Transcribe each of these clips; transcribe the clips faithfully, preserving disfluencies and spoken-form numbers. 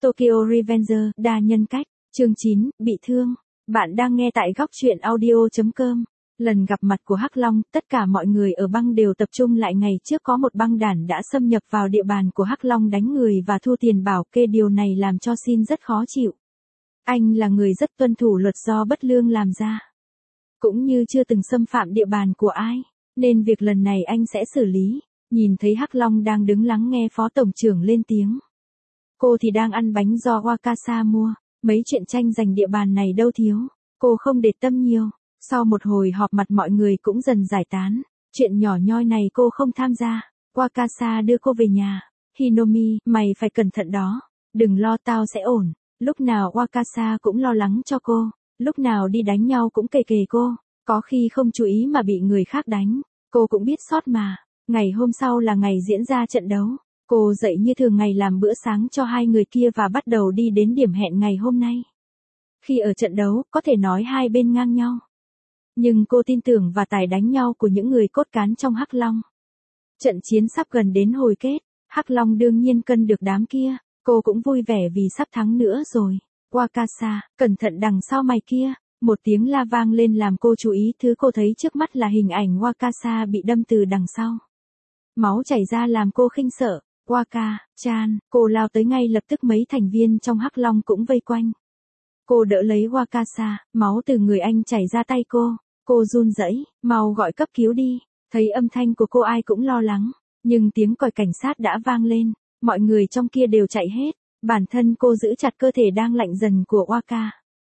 Tokyo Revenger, đa nhân cách, chương chín, bị thương. Bạn đang nghe tại góc truyện audio chấm com. Lần gặp mặt của Hắc Long, tất cả mọi người ở băng đều tập trung lại ngày trước có một băng đản đã xâm nhập vào địa bàn của Hắc Long đánh người và thu tiền bảo kê, điều này làm cho Shin rất khó chịu. Anh là người rất tuân thủ luật do bất lương làm ra. Cũng như chưa từng xâm phạm địa bàn của ai, nên việc lần này anh sẽ xử lý. Nhìn thấy Hắc Long đang đứng lắng nghe phó tổng trưởng lên tiếng. Cô thì đang ăn bánh do Wakasa mua, mấy chuyện tranh giành địa bàn này đâu thiếu, cô không để tâm nhiều. Sau một hồi họp mặt mọi người cũng dần giải tán, chuyện nhỏ nhoi này cô không tham gia. Wakasa đưa cô về nhà. Hinomi, mày phải cẩn thận đó, đừng lo, tao sẽ ổn. Lúc nào Wakasa cũng lo lắng cho cô, lúc nào đi đánh nhau cũng kề kề cô, có khi không chú ý mà bị người khác đánh, cô cũng biết sót mà. Ngày hôm sau là ngày diễn ra trận đấu, cô dậy như thường ngày làm bữa sáng cho hai người kia và bắt đầu đi đến điểm hẹn ngày hôm nay. Khi ở trận đấu, có thể nói hai bên ngang nhau. Nhưng cô tin tưởng vào tài đánh nhau của những người cốt cán trong Hắc Long. Trận chiến sắp gần đến hồi kết, Hắc Long đương nhiên cân được đám kia, cô cũng vui vẻ vì sắp thắng nữa rồi. Wakasa, cẩn thận đằng sau mày kia. Một tiếng la vang lên làm cô chú ý, thứ cô thấy trước mắt là hình ảnh Wakasa bị đâm từ đằng sau. Máu chảy ra làm cô khinh sợ. Waka-chan, cô lao tới ngay lập tức, mấy thành viên trong Hắc Long cũng vây quanh. Cô đỡ lấy Wakasa, máu từ người anh chảy ra tay cô. Cô run rẩy, mau gọi cấp cứu đi. Thấy âm thanh của cô ai cũng lo lắng, nhưng tiếng còi cảnh sát đã vang lên, mọi người trong kia đều chạy hết. Bản thân cô giữ chặt cơ thể đang lạnh dần của Waka.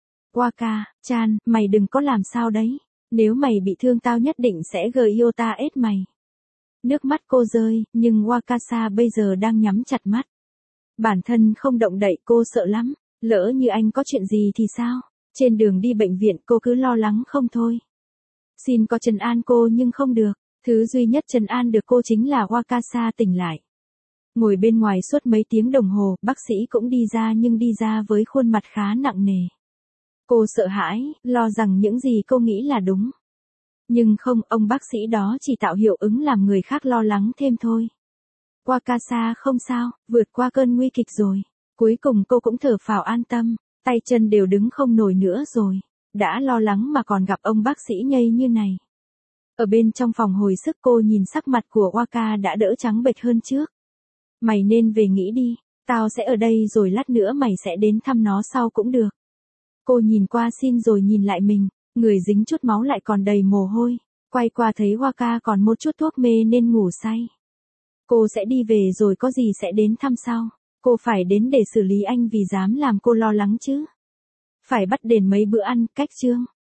Waka-chan, mày đừng có làm sao đấy, nếu mày bị thương tao nhất định sẽ Gyota ết mày. Nước mắt cô rơi, nhưng Wakasa bây giờ đang nhắm chặt mắt. Bản thân không động đậy, cô sợ lắm, lỡ như anh có chuyện gì thì sao? Trên đường đi bệnh viện cô cứ lo lắng không thôi. Xin có trấn an cô nhưng không được, thứ duy nhất trấn an được cô chính là Wakasa tỉnh lại. Ngồi bên ngoài suốt mấy tiếng đồng hồ, bác sĩ cũng đi ra nhưng đi ra với khuôn mặt khá nặng nề. Cô sợ hãi, lo rằng những gì cô nghĩ là đúng. Nhưng không, ông bác sĩ đó chỉ tạo hiệu ứng làm người khác lo lắng thêm thôi. Wakasa không sao, vượt qua cơn nguy kịch rồi. Cuối cùng cô cũng thở phào an tâm, tay chân đều đứng không nổi nữa rồi. Đã lo lắng mà còn gặp ông bác sĩ nhây như này. Ở bên trong phòng hồi sức cô nhìn sắc mặt của Waka đã đỡ trắng bệch hơn trước. Mày nên về nghỉ đi, tao sẽ ở đây rồi lát nữa mày sẽ đến thăm nó sau cũng được. Cô nhìn qua Shin rồi nhìn lại mình, người dính chút máu lại còn đầy mồ hôi, quay qua thấy Waka còn một chút thuốc mê nên ngủ say. Cô sẽ đi về rồi có gì sẽ đến thăm sau, cô phải đến để xử lý anh vì dám làm cô lo lắng chứ. Phải bắt đền mấy bữa ăn, cách chương.